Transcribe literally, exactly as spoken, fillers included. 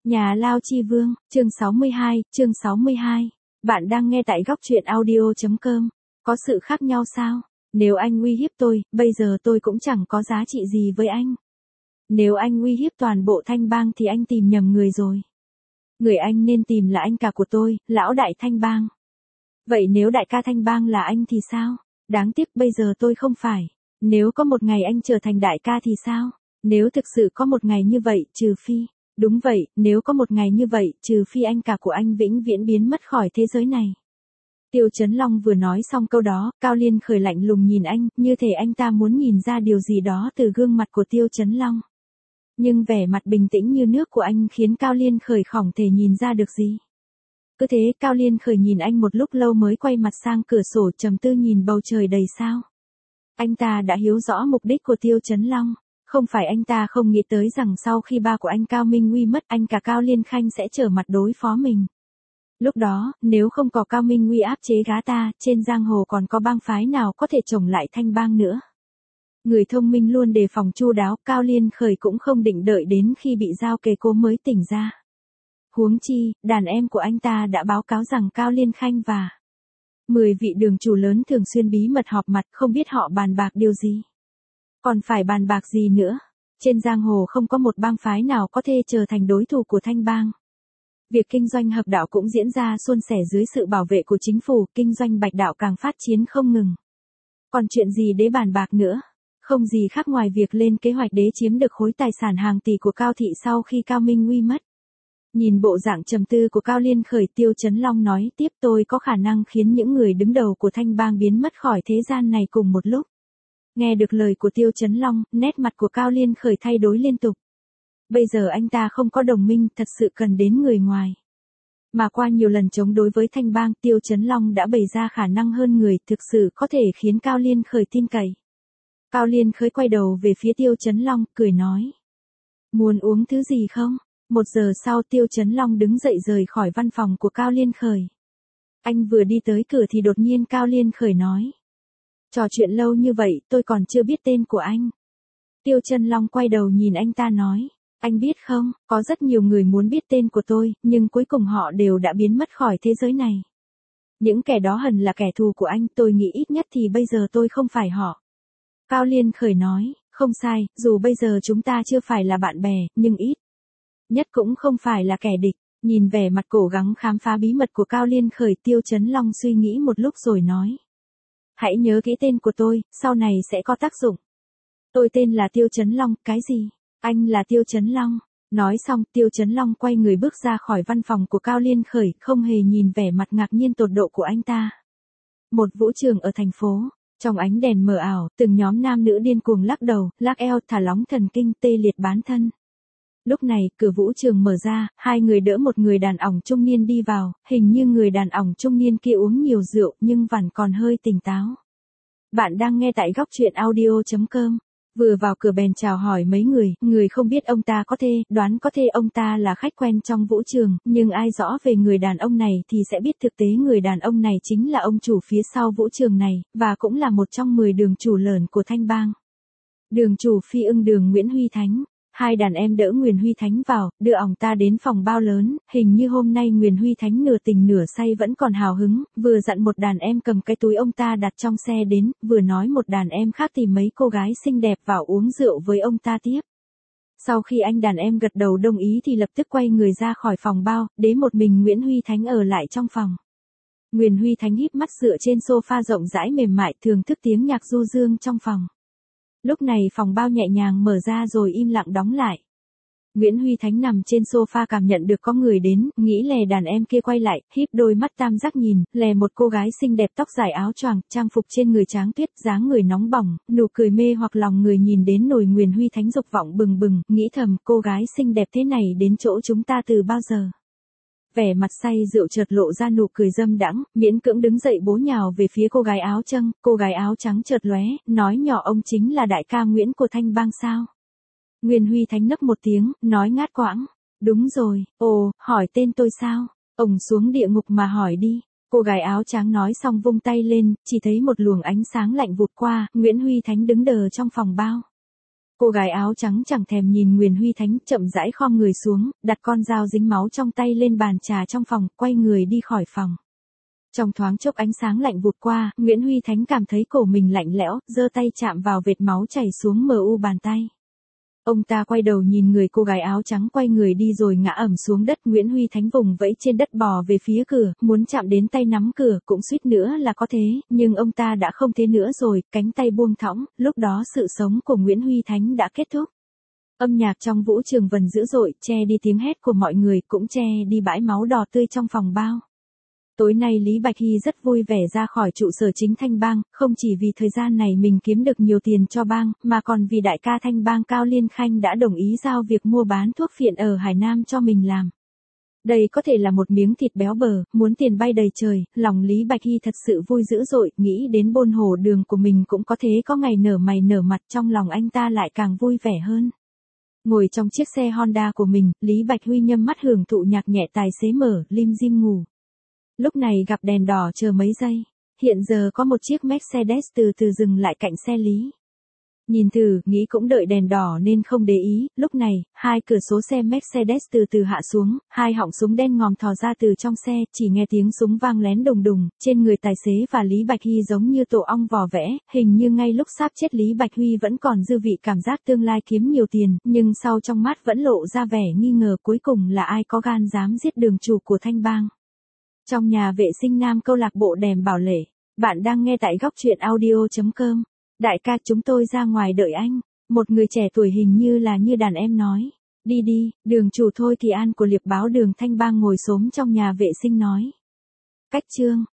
Nhà Lao Chi Vương, chương sáu mươi hai, chương sáu mươi hai. Bạn đang nghe tại góc truyện audio.com. Có sự khác nhau sao? Nếu anh uy hiếp tôi, bây giờ tôi cũng chẳng có giá trị gì với anh. Nếu anh uy hiếp toàn bộ Thanh Bang thì anh tìm nhầm người rồi. Người anh nên tìm là anh cả của tôi, lão đại Thanh Bang. Vậy nếu đại ca Thanh Bang là anh thì sao? Đáng tiếc bây giờ tôi không phải. Nếu có một ngày anh trở thành đại ca thì sao? Nếu thực sự có một ngày như vậy, trừ phi. Đúng vậy, nếu có một ngày như vậy, trừ phi anh cả của anh vĩnh viễn biến mất khỏi thế giới này. Tiêu Chấn Long vừa nói xong câu đó, Cao Liên Khởi lạnh lùng nhìn anh, như thể anh ta muốn nhìn ra điều gì đó từ gương mặt của Tiêu Chấn Long. Nhưng vẻ mặt bình tĩnh như nước của anh khiến Cao Liên Khởi không thể nhìn ra được gì. Cứ thế Cao Liên Khởi nhìn anh một lúc lâu mới quay mặt sang cửa sổ trầm tư nhìn bầu trời đầy sao. Anh ta đã hiểu rõ mục đích của Tiêu Chấn Long. Không phải anh ta không nghĩ tới rằng sau khi ba của anh Cao Minh Nguy mất anh cả Cao Liên Khanh sẽ trở mặt đối phó mình. Lúc đó, nếu không có Cao Minh Nguy áp chế gã ta, trên giang hồ còn có bang phái nào có thể chồng lại Thanh Bang nữa. Người thông minh luôn đề phòng chu đáo, Cao Liên Khởi cũng không định đợi đến khi bị giao kề cố mới tỉnh ra. Huống chi, đàn em của anh ta đã báo cáo rằng Cao Liên Khanh và mười vị đường chủ lớn thường xuyên bí mật họp mặt, không biết họ bàn bạc điều gì. Còn phải bàn bạc gì nữa? Trên giang hồ không có một bang phái nào có thể trở thành đối thủ của Thanh Bang. Việc kinh doanh hợp đạo cũng diễn ra suôn sẻ dưới sự bảo vệ của chính phủ, kinh doanh bạch đạo càng phát triển không ngừng. Còn chuyện gì để bàn bạc nữa? Không gì khác ngoài việc lên kế hoạch để chiếm được khối tài sản hàng tỷ của Cao Thị sau khi Cao Minh Nguy mất. Nhìn bộ dạng trầm tư của Cao Liên Khởi, Tiêu Chấn Long nói tiếp, tôi có khả năng khiến những người đứng đầu của Thanh Bang biến mất khỏi thế gian này cùng một lúc. Nghe được lời của Tiêu Chấn Long, nét mặt của Cao Liên Khởi thay đổi liên tục. Bây giờ anh ta không có đồng minh, thật sự cần đến người ngoài. Mà qua nhiều lần chống đối với Thanh Bang, Tiêu Chấn Long đã bày ra khả năng hơn người, thực sự có thể khiến Cao Liên Khởi tin cậy. Cao Liên Khởi quay đầu về phía Tiêu Chấn Long, cười nói. Muốn uống thứ gì không? Một giờ sau Tiêu Chấn Long đứng dậy rời khỏi văn phòng của Cao Liên Khởi. Anh vừa đi tới cửa thì đột nhiên Cao Liên Khởi nói. Trò chuyện lâu như vậy, tôi còn chưa biết tên của anh. Tiêu Chấn Long quay đầu nhìn anh ta nói. Anh biết không, có rất nhiều người muốn biết tên của tôi, nhưng cuối cùng họ đều đã biến mất khỏi thế giới này. Những kẻ đó hẳn là kẻ thù của anh, tôi nghĩ ít nhất thì bây giờ tôi không phải họ. Cao Liên Khởi nói, không sai, dù bây giờ chúng ta chưa phải là bạn bè, nhưng ít nhất cũng không phải là kẻ địch. Nhìn vẻ mặt cố gắng khám phá bí mật của Cao Liên Khởi, Tiêu Chấn Long suy nghĩ một lúc rồi nói. Hãy nhớ kỹ tên của tôi, sau này sẽ có tác dụng. Tôi tên là Tiêu Chấn Long, cái gì? Anh là Tiêu Chấn Long. Nói xong, Tiêu Chấn Long quay người bước ra khỏi văn phòng của Cao Liên Khởi, không hề nhìn vẻ mặt ngạc nhiên tột độ của anh ta. Một vũ trường ở thành phố. Trong ánh đèn mờ ảo, từng nhóm nam nữ điên cuồng lắc đầu, lắc eo, thả lóng thần kinh, tê liệt bán thân. Lúc này, cửa vũ trường mở ra, hai người đỡ một người đàn ỏng trung niên đi vào, hình như người đàn ỏng trung niên kia uống nhiều rượu nhưng vẫn còn hơi tỉnh táo. Bạn đang nghe tại góc truyện audio.com. Vừa vào cửa bèn chào hỏi mấy người, người không biết ông ta có thể, đoán có thể ông ta là khách quen trong vũ trường, nhưng ai rõ về người đàn ông này thì sẽ biết thực tế người đàn ông này chính là ông chủ phía sau vũ trường này, và cũng là một trong mười đường chủ lớn của Thanh Bang. Đường chủ Phi Ưng Đường Nguyễn Huy Thánh. Hai đàn em đỡ Nguyễn Huy Thánh vào, đưa ổng ta đến phòng bao lớn, hình như hôm nay Nguyễn Huy Thánh nửa tỉnh nửa say vẫn còn hào hứng, vừa dặn một đàn em cầm cái túi ông ta đặt trong xe đến, vừa nói một đàn em khác tìm mấy cô gái xinh đẹp vào uống rượu với ông ta tiếp. Sau khi anh đàn em gật đầu đồng ý thì lập tức quay người ra khỏi phòng bao, để một mình Nguyễn Huy Thánh ở lại trong phòng. Nguyễn Huy Thánh híp mắt dựa trên sofa rộng rãi mềm mại, thưởng thức tiếng nhạc du dương trong phòng. Lúc này phòng bao nhẹ nhàng mở ra rồi im lặng đóng lại. Nguyễn Huy Thánh nằm trên sofa cảm nhận được có người đến, nghĩ lè đàn em kia quay lại, híp đôi mắt tam giác nhìn, lè một cô gái xinh đẹp tóc dài áo choàng, trang phục trên người tráng tuyết, dáng người nóng bỏng, nụ cười mê hoặc lòng người nhìn đến nổi Nguyễn Huy Thánh dục vọng bừng bừng, nghĩ thầm cô gái xinh đẹp thế này đến chỗ chúng ta từ bao giờ. Vẻ mặt say rượu chợt lộ ra nụ cười dâm đãng, miễn cưỡng đứng dậy bố nhào về phía cô gái áo trắng, cô gái áo trắng chợt lóe, nói nhỏ ông chính là đại ca Nguyễn của Thanh Bang sao? Nguyễn Huy Thánh nấc một tiếng, nói ngát quãng, đúng rồi, ồ, hỏi tên tôi sao? Ông xuống địa ngục mà hỏi đi. Cô gái áo trắng nói xong vung tay lên, chỉ thấy một luồng ánh sáng lạnh vụt qua, Nguyễn Huy Thánh đứng đờ trong phòng bao. Cô gái áo trắng chẳng thèm nhìn Nguyễn Huy Thánh, chậm rãi khom người xuống, đặt con dao dính máu trong tay lên bàn trà trong phòng, quay người đi khỏi phòng. Trong thoáng chốc ánh sáng lạnh vụt qua, Nguyễn Huy Thánh cảm thấy cổ mình lạnh lẽo, giơ tay chạm vào vệt máu chảy xuống mờ u bàn tay. Ông ta quay đầu nhìn người cô gái áo trắng quay người đi rồi ngã ẩm xuống đất. Nguyễn Huy Thánh vùng vẫy trên đất bò về phía cửa, muốn chạm đến tay nắm cửa, cũng suýt nữa là có thế, nhưng ông ta đã không thế nữa rồi, cánh tay buông thõng, lúc đó sự sống của Nguyễn Huy Thánh đã kết thúc. Âm nhạc trong vũ trường vần dữ dội, che đi tiếng hét của mọi người, cũng che đi bãi máu đỏ tươi trong phòng bao. Tối nay Lý Bạch Hy rất vui vẻ ra khỏi trụ sở chính Thanh Bang, không chỉ vì thời gian này mình kiếm được nhiều tiền cho bang, mà còn vì đại ca Thanh Bang Cao Liên Khanh đã đồng ý giao việc mua bán thuốc phiện ở Hải Nam cho mình làm. Đây có thể là một miếng thịt béo bở, muốn tiền bay đầy trời, lòng Lý Bạch Hy thật sự vui dữ dội, nghĩ đến bôn hồ đường của mình cũng có thế có ngày nở mày nở mặt, trong lòng anh ta lại càng vui vẻ hơn. Ngồi trong chiếc xe Honda của mình, Lý Bạch Huy nhâm mắt hưởng thụ nhạc nhẹ, tài xế mở, lim dim ngủ. Lúc này gặp đèn đỏ chờ mấy giây, hiện giờ có một chiếc Mercedes từ từ dừng lại cạnh xe Lý. Nhìn thử, nghĩ cũng đợi đèn đỏ nên không để ý, lúc này, hai cửa số xe Mercedes từ từ hạ xuống, hai họng súng đen ngòm thò ra từ trong xe, chỉ nghe tiếng súng vang lén đùng đùng, trên người tài xế và Lý Bạch Hy giống như tổ ong vò vẽ, hình như ngay lúc sắp chết Lý Bạch Huy vẫn còn dư vị cảm giác tương lai kiếm nhiều tiền, nhưng sau trong mắt vẫn lộ ra vẻ nghi ngờ cuối cùng là ai có gan dám giết đường chủ của Thanh Bang. Trong nhà vệ sinh nam câu lạc bộ Đàm Bảo Lệ, bạn đang nghe tại góc truyện audio chấm com. Đại ca, chúng tôi ra ngoài đợi anh. Một người trẻ tuổi hình như là như đàn em nói. Đi đi, đường chủ Thôi Kỳ An của Liệp báo Đường Thanh Bang ngồi xổm trong nhà vệ sinh nói. Cách chương.